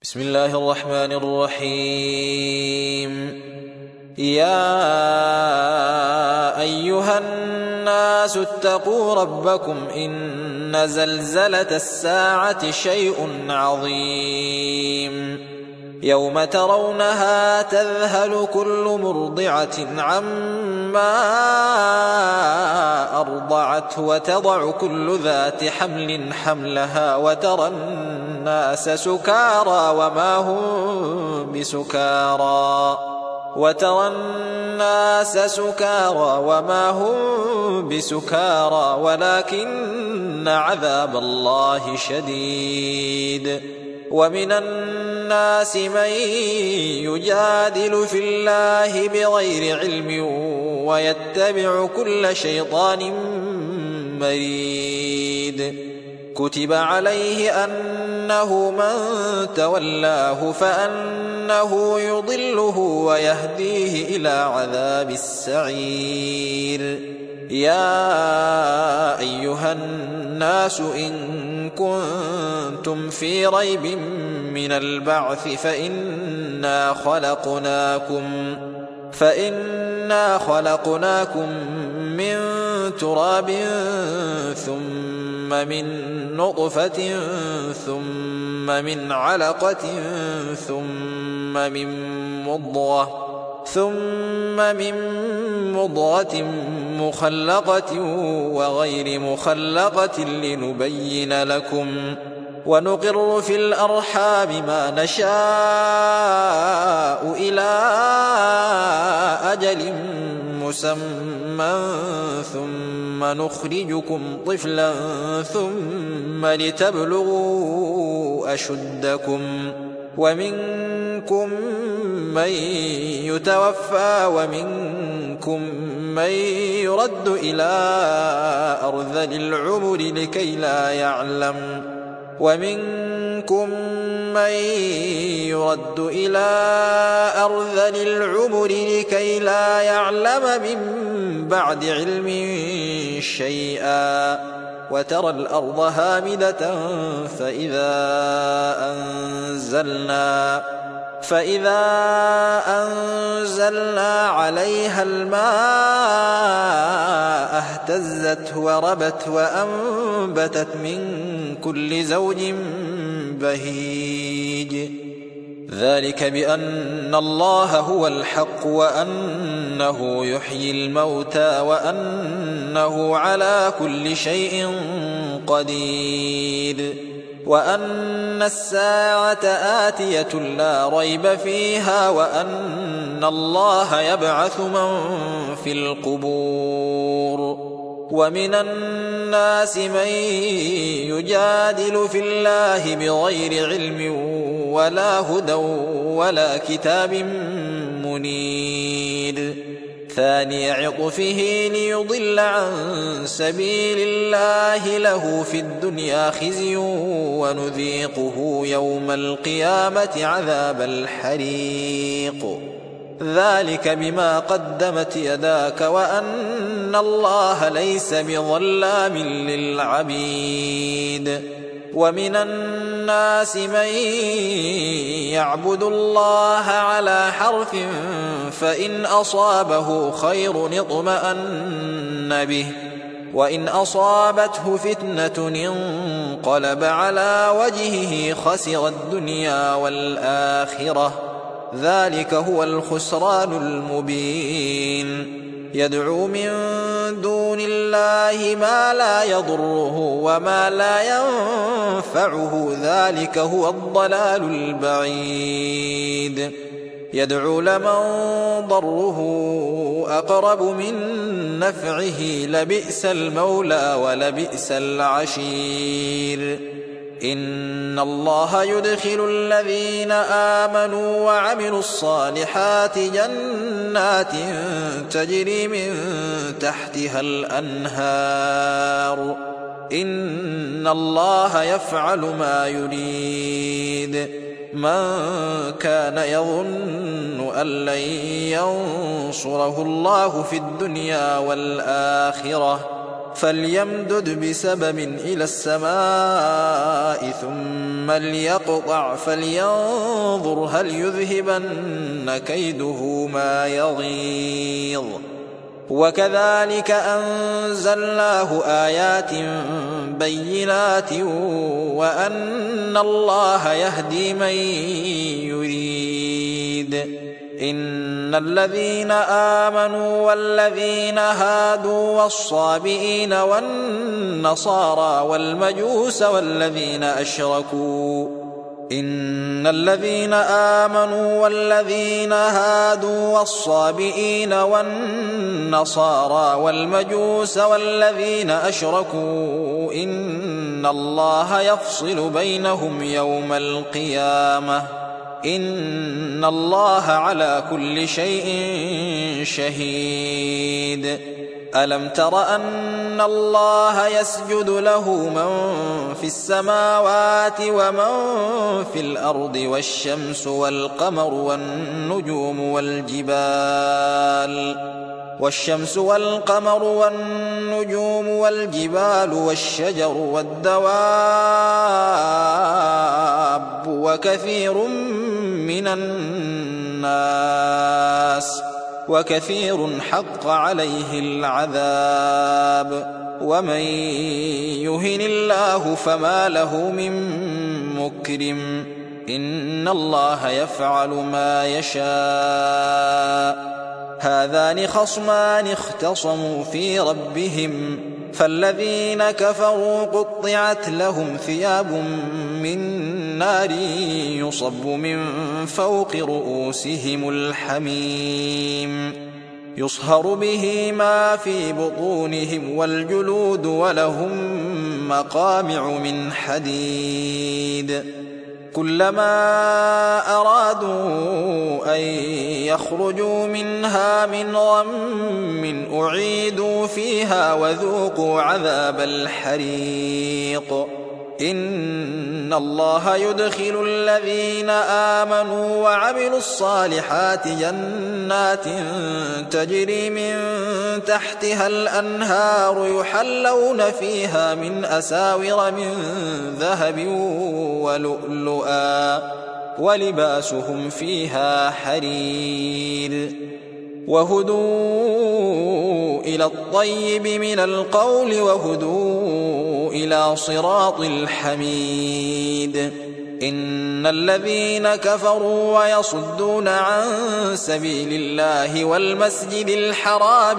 بسم الله الرحمن الرحيم. يا أيها الناس اتقوا ربكم إن زلزلة الساعة شيء عظيم يوم ترونها تذهل كل مرضعة عما أرضعت وتضع كل ذات حمل حملها وترى الناس سكارى وما هم بسكارى ولكن عذاب الله شديد. ومن الناس من يجادل في الله بغير علم ويتبع كل شيطان مريد. كتب عليه أنه من تولاه فأنه يضله ويهديه إلى عذاب السعير. يا أيها الناس إن كنتم في ريب من البعث فإنا خلقناكم من تراب ثم من نطفة ثم من علقة ثم من مضغة مخلقة وغير مخلقة لنبين لكم ونقر في الأرحام ما نشاء إلى أجل مسمى ثم نخرجكم طفلا ثم لتبلغوا أشدكم ومنكم من يتوفى ومنكم من يرد إلى أرذل العمر لكي لا يعلم من بعد علم شيئا. وترى الأرض هامدة فإذا أنزلنا عليها الماء اهتزت وربت وأنبتت من كل زوج بهيج. ذلك بأن الله هو الحق وأنه يحيي الموتى وأنه على كل شيء قدير وأن الساعة آتية لا ريب فيها وأن الله يبعث من في القبور. ومن الناس من يجادل في الله بغير علم ولا هدى ولا كتاب منير. ثاني عطفه ليضل عن سبيل الله له في الدنيا خزي ونذيقه يوم القيامة عذاب الحريق. ذلك بما قدمت يداك وأن الله ليس بظلام للعبيد. ومن الناس من يعبد الله على حرف فإن أصابه خير اطمأن به وإن أصابته فتنة انقلب على وجهه خسر الدنيا والآخرة. ذلك هو الخسران المبين. يدعو من دون الله ما لا يضره وما لا ينفعه ذلك هو الضلال البعيد. يدعو لمن ضره أقرب من نفعه لبئس المولى ولبئس العشير. إن الله يدخل الذين آمنوا وعملوا الصالحات جنات تجري من تحتها الأنهار. إن الله يفعل ما يريد. من كان يظن أن لن ينصره الله في الدنيا والآخرة فليمدد بسبب إلى السماء ثم ليقطع فلينظر هل يذهبن كيده ما يغيظ. وكذلك أنزلناه آيات بينات وأن الله يهدي من يريد. إن الذين آمنوا والذين هادوا والصابئين والنصارى والمجوس والذين أشركوا إن الذين آمنوا والذين هادوا والصابئين والنصارى والمجوس والذين أشركوا إن الله يفصل بينهم يوم القيامة إن الله على كل شيء شهيد. ألم تر أن الله يسجد له من في السماوات ومن في الأرض والشمس والقمر والنجوم والجبال والشجر والدواب وكثير حق عليه العذاب ومن يهن الله فما له من مكرم إن الله يفعل ما يشاء. هذان خصمان اختصموا في ربهم فالذين كفروا قطعت لهم ثياب من نار يصب من فوق رؤوسهم الحميم يصهر به ما في بطونهم والجلود ولهم مقامع من حديد كلما أرادوا أن يخرجوا منها من غم أعيدوا فيها وذوقوا عذاب الحريق. إن الله يدخل الذين آمنوا وعملوا الصالحات جنات تجري من تحتها الأنهار يحلون فيها من أساور من ذهب ولؤلؤا ولباسهم فيها حرير وهدوا إلى الطيب من القول وهدوا إلى صراط الحميد. إن الذين كفروا ويصدون عن سبيل الله والمسجد الحرام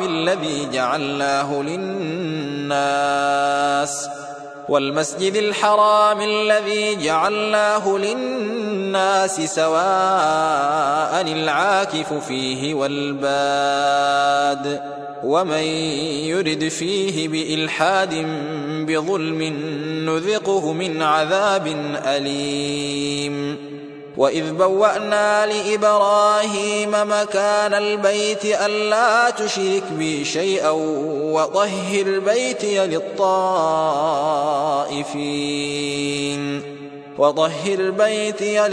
الذي جعلناه للناس سواء العاكف فيه والباد ومن يرد فيه بإلحاد بظلم نذقه من عذاب أليم. وإذ بوأنا لإبراهيم مكان البيت ألا تشرك بي شيئا وطهر بيتي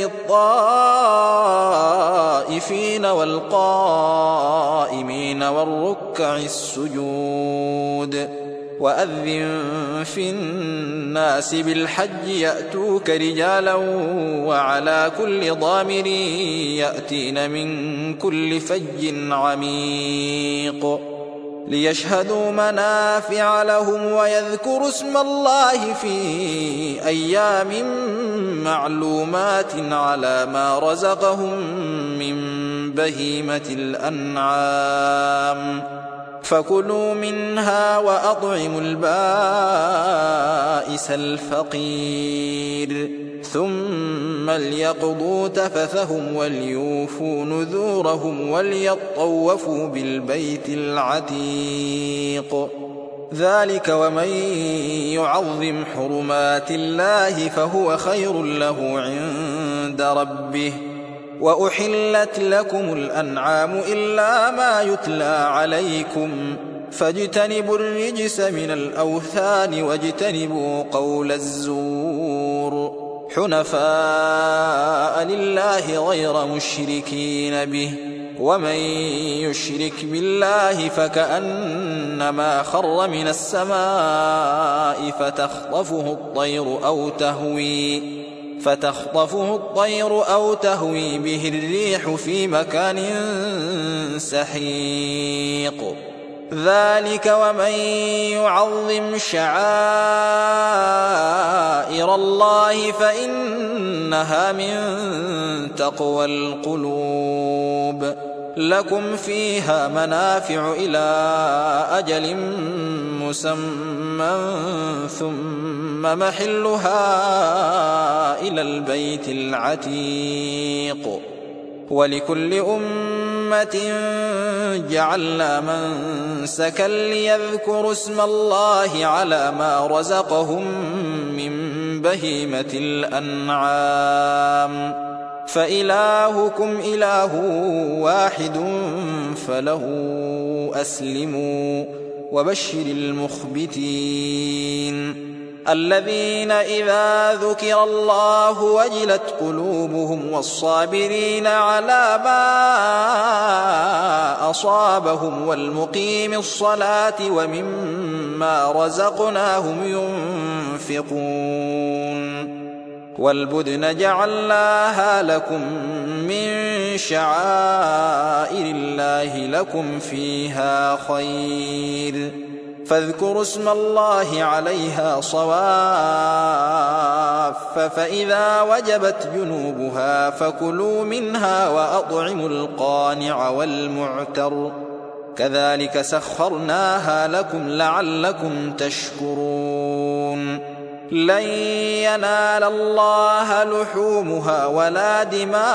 للطائفين والقائمين والركع السجود. وأذن في الناس بالحج يأتوك رجالا وعلى كل ضامر يأتين من كل فج عميق ليشهدوا منافع لهم ويذكروا اسم الله في أيام معلومات على ما رزقهم من بهيمة الأنعام فكلوا منها وأطعموا البائس الفقير ثم ليقضوا تفثهم وليوفوا نذورهم وليطوفوا بالبيت العتيق. ذلك ومن يعظم حرمات الله فهو خير له عند ربه. وأحلت لكم الأنعام إلا ما يتلى عليكم فاجتنبوا الرجس من الأوثان واجتنبوا قول الزور حنفاء لله غير مشركين به ومن يشرك بالله فكأنما خر من السماء فتخطفه الطير أو تهوي به الريح في مكان سحيق. ذلك ومن يعظم شعائر الله فإنها من تقوى القلوب. لكم فيها منافع إلى أجل مسمى ثم محلها إلى البيت العتيق. ولكل أمة جعلنا منسكا ليذكروا اسم الله على ما رزقهم من بهيمة الأنعام فإلهكم إله واحد فله أسلموا وبشر المخبتين الذين إذا ذكر الله وجلت قلوبهم والصابرين على ما أصابهم والمقيم الصلاة ومما رزقناهم ينفقون. والبدن جعلناها لكم من شعائر الله لكم فيها خير فاذكروا اسم الله عليها صواف فإذا وجبت جنوبها فكلوا منها وأطعموا القانع والمعتر كذلك سخرناها لكم لعلكم تشكرون. لن ينال الله لحومها ولا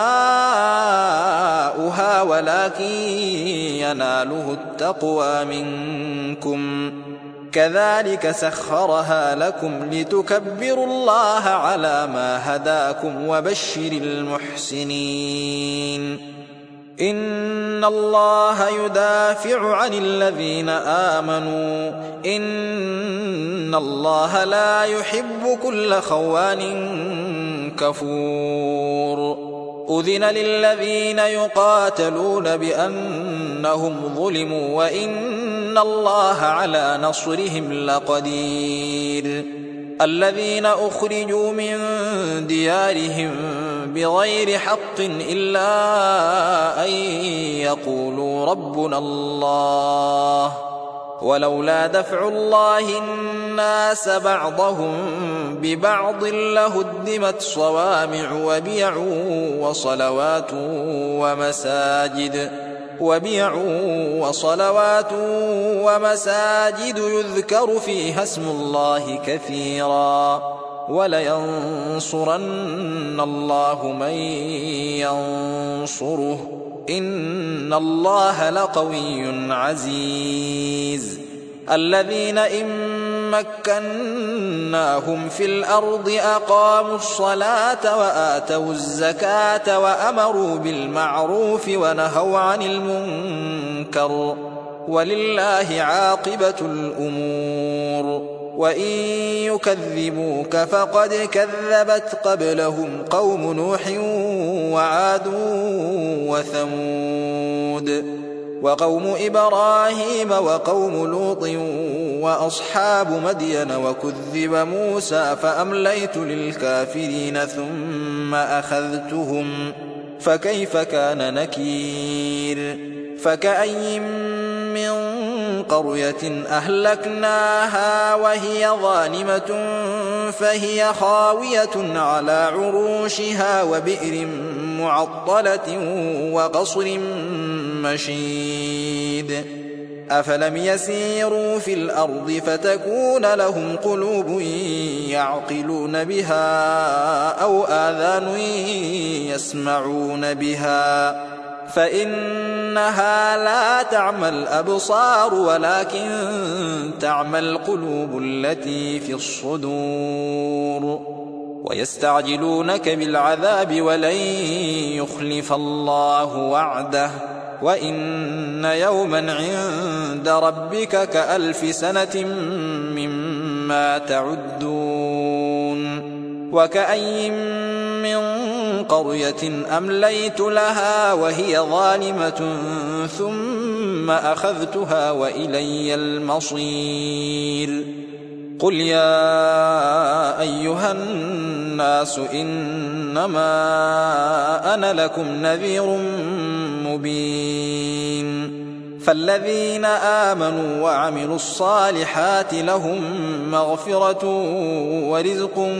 دماؤها ولكن يناله التقوى منكم كذلك سخرها لكم لتكبروا الله على ما هداكم وبشر المحسنين. إن الله يدافع عن الذين آمنوا إن الله لا يحب كل خوان كفور. أذن للذين يقاتلون بأنهم ظلموا وإن الله على نصرهم لقدير. الذين أخرجوا من ديارهم بغير حق إلا أن يقولوا ربنا الله ولولا دفع الله الناس بعضهم ببعض لهدمت صوامع وبيع وصلوات ومساجد يذكر فيها اسم الله كثيرا ولينصرن الله من ينصره إن الله لقوي عزيز. الذين إن مكناهم في الأرض أقاموا الصلاة وآتوا الزكاة وأمروا بالمعروف ونهوا عن المنكر ولله عاقبة الأمور. وإن يكذبوك فقد كذبت قبلهم قوم نوح وعاد وثمود وقوم إبراهيم وقوم لوط وأصحاب مدين وكذب موسى فأمليت للكافرين ثم أخذتهم فكيف كان نكير. فكأي من قرية أهلكناها وهي ظالمة فهي خاوية على عروشها وبئر معطلة وقصر مشيد. أفلم يسيروا في الأرض فتكون لهم قلوب يعقلون بها أو آذان يسمعون بها فإنها لا تعمى الأبصار ولكن تعمى القلوب التي في الصدور. ويستعجلونك بالعذاب ولن يخلف الله وعده وإن يوما عند ربك كألف سنة مما تعدون. وكأي من قرية أمليت لها وهي ظالمة ثم أخذتها وإلي المصير قل يا أيها الناس إنما أنا لكم نذير مبين فالذين آمنوا وعملوا الصالحات لهم مغفرة ورزق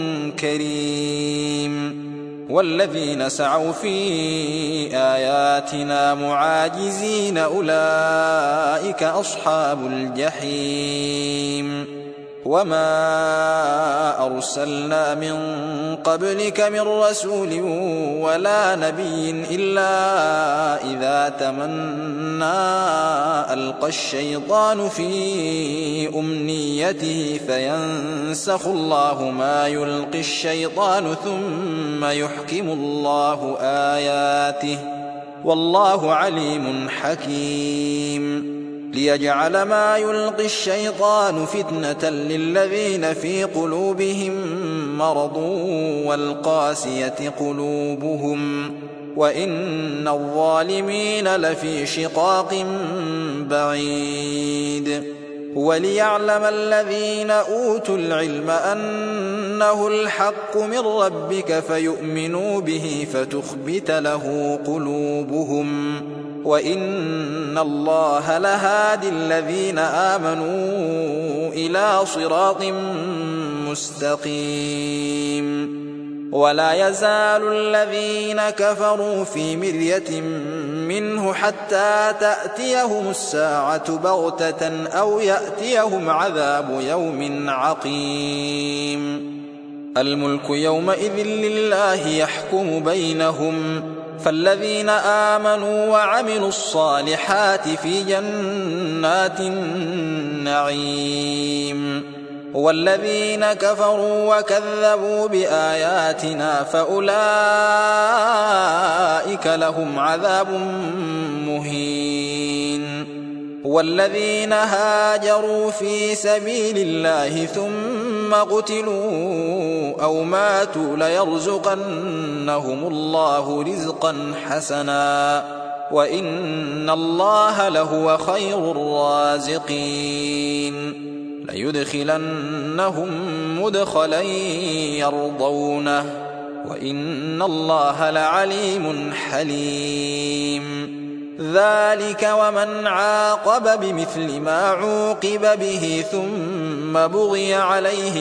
كريم والذين سعوا في آياتنا معاجزين أولئك أصحاب الجحيم وما أرسلنا من قبلك من رسول ولا نبي إلا إذا تمنى ألقى الشيطان في أمنيته فينسخ الله ما يلقي الشيطان ثم يحكم الله آياته والله عليم حكيم ليجعل ما يلقي الشيطان فتنة للذين في قلوبهم مرض والقاسية قلوبهم وإن الظالمين لفي شقاق بعيد وليعلم الذين أوتوا العلم أنه الحق من ربك فيؤمنوا به فتخبت له قلوبهم وإن الله لهادي الذين آمنوا إلى صراط مستقيم ولا يزال الذين كفروا في مرية منه حتى تأتيهم الساعة بغتة أو يأتيهم عذاب يوم عقيم الملك يومئذ لله يحكم بينهم فالذين آمنوا وعملوا الصالحات في جنات النعيم والذين كفروا وكذبوا بآياتنا فأولئك لهم عذاب مهين والذين هاجروا في سبيل الله ثم قتلوا أو ماتوا ليرزقنهم الله رزقا حسنا وإن الله لهو خير الرازقين ليدخلنهم مدخلا يرضونه وإن الله لعليم حليم ذلك ومن عاقب بمثل ما عوقب به ثم بغي عليه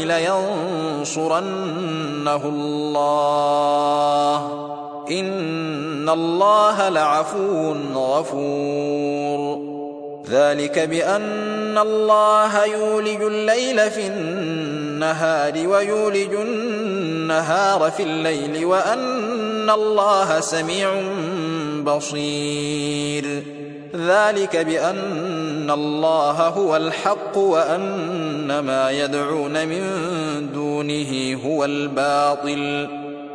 لينصرنه الله إن الله لعفو غفور ذلك بأن الله يولج الليل في النهار ويولج النهار في الليل وأن الله سميع بصير ذلك بأن الله هو الحق وأن ما يدعون من دونه هو الباطل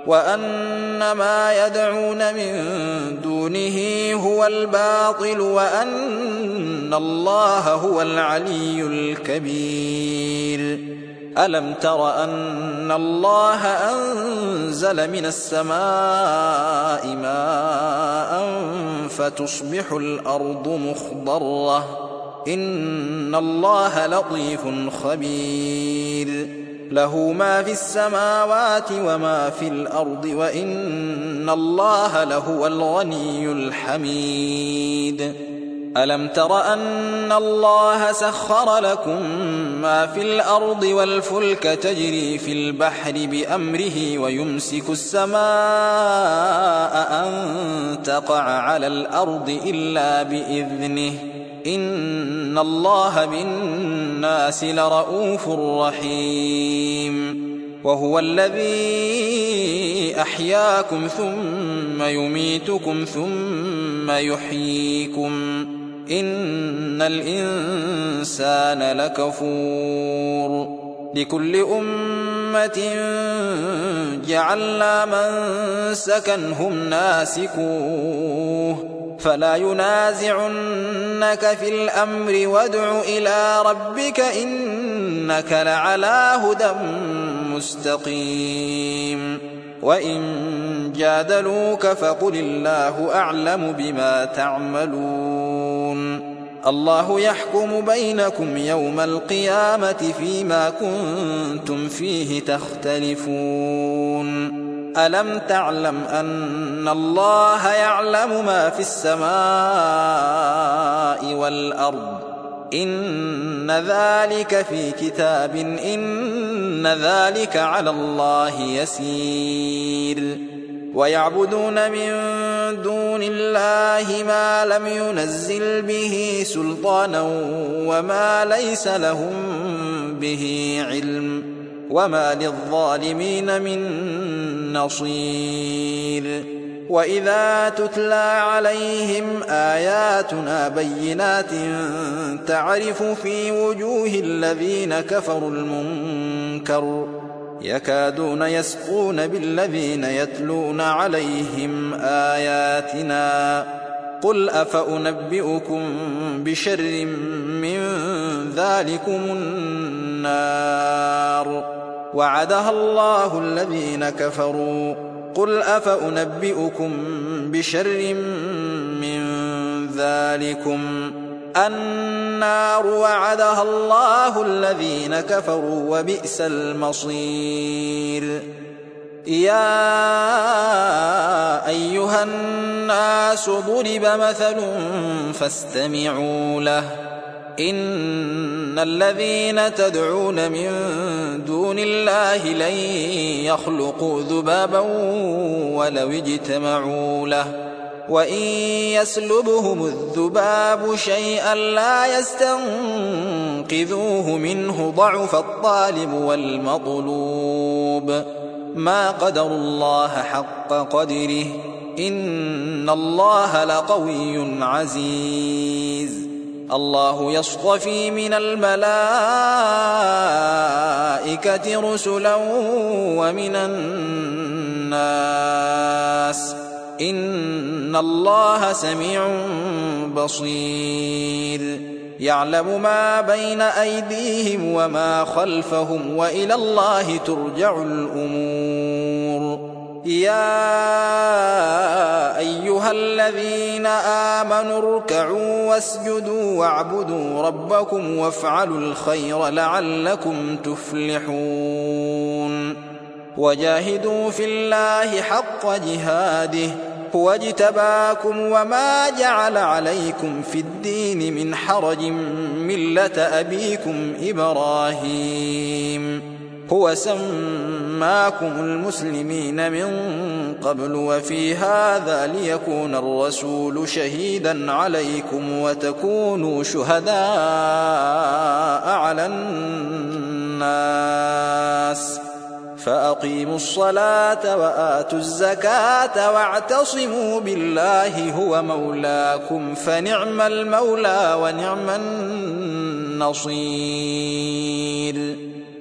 وأن الله هو العلي الكبير ألم تر أن الله أنزل من السماء ماء فتصبح الأرض مخضرة إن الله لطيف خبير له ما في السماوات وما في الأرض وإن الله لهو الغني الحميد ألم تر أن الله سخر لكم ما في الأرض والفلك تجري في البحر بأمره ويمسك السماء أن تقع على الأرض إلا بإذنه إن الله بالناس لرؤوف رحيم وهو الذي أحياكم ثم يميتكم ثم يحييكم إن الإنسان لكفور لكل أمة جعلنا منسكا هم ناسكوه فلا ينازعنك في الأمر وادع إلى ربك إنك لعلى هدى مستقيم وإن جادلوك فقل الله أعلم بما تعملون الله يحكم بينكم يوم القيامة فيما كنتم فيه تختلفون ألم تعلم أن الله يعلم ما في السماء والأرض إن ذلك في كتاب إن ذلك على الله يسير ويعبدون من دون الله ما لم ينزل به سلطانا وما ليس لهم به علم وما للظالمين من نصير وإذا تتلى عليهم آياتنا بينات تعرف في وجوه الذين كفروا المنكر يكادون يسقون بالذين يتلون عليهم آياتنا قل أفأنبئكم بشر من ذلكم النار وعدها الله الذين كفروا قل أفأنبئكم بشر من ذلكم النار وعدها الله الذين كفروا وبئس المصير يا أيها الناس ضرب مثل فاستمعوا له إن الذين تدعون من دون الله لن يخلقوا ذبابا ولو اجتمعوا له وإن يسلبهم الذباب شيئا لا يستنقذوه منه ضعف الطالب والمطلوب ما قدروا الله حق قدره إن الله لقوي عزيز الله يصطفي من الملائكة رسلا ومن الناس إن الله سميع بصير يعلم ما بين أيديهم وما خلفهم وإلى الله ترجع الأمور يا أيها الذين آمنوا اركعوا واسجدوا واعبدوا ربكم وافعلوا الخير لعلكم تفلحون وجاهدوا في الله حق جهاده هو اجتباكم وما جعل عليكم في الدين من حرج ملة أبيكم إبراهيم هو سماكم المسلمين من قبل وفي هذا ليكون الرسول شهيدا عليكم وتكونوا شهداء على الناس فأقيموا الصلاة وآتوا الزكاة واعتصموا بالله هو مولاكم فنعم المولى ونعم النصير